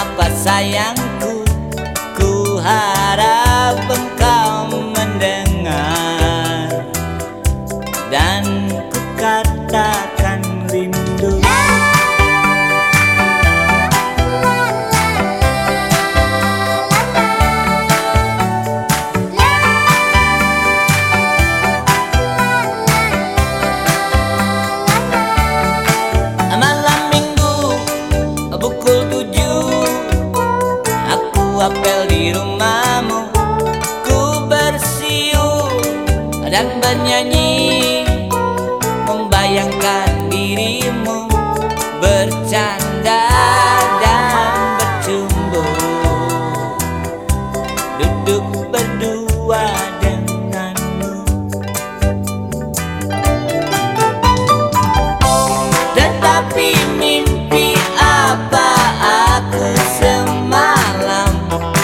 apa sayangku, ku harap engkau mendengar dan ku katakan rindu. Malam minggu pukul 7 aku apel di rumahmu, ku bersiul dan bernyanyi, membayangkan dirimu bercanda dan bercumbu, duduk berdua denganmu. Tetapi mimpi apa aku semalam,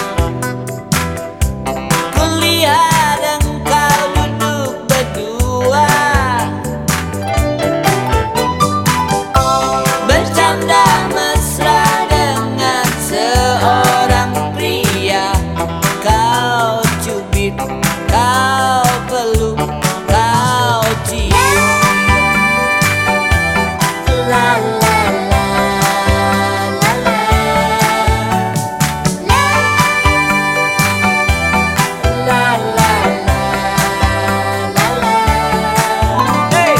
kulihat engkau duduk berdua, bercanda mesra dengan seorang pria. Kau cubit, kau peluk, kau cium. La la la la la la la la la la. Hey!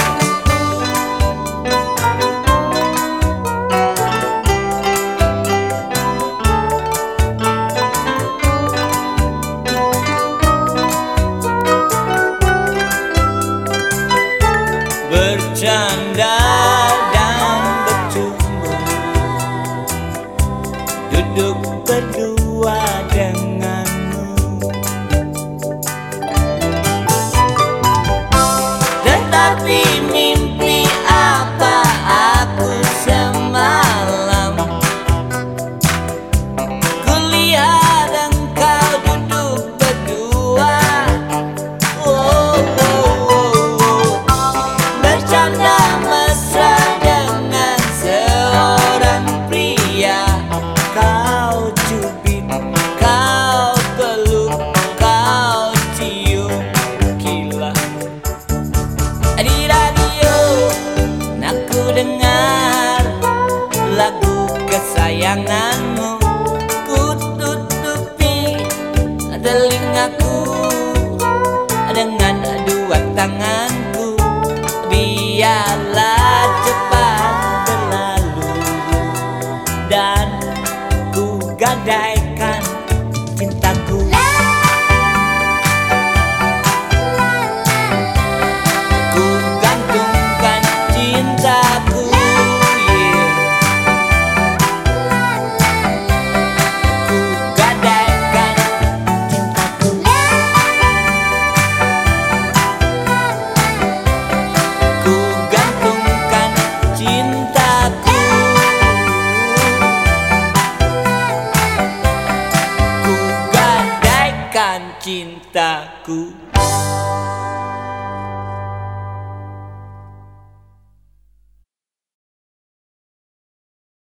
Bercanda dan bercumbu, duduk berdua denganmu. Tetapi mimpi apa aku semalam, kulihat engkau duduk berdua, oh, oh, oh, oh. Bercanda mesra dengan seorang pria. Kau cubit, kau peluk, kau cium. Gila. Di radio aku dengar lagu kesayanganmu, ku tutupi telingaku dengan dua tanganku. Biarlah cepat berlalu dan ku gadaikan cintaku. Ku gantungkan cintaku, yeah. Ku gadaikan cintaku. Ku gantungkan cintaku. Ku gadaikan cintaku.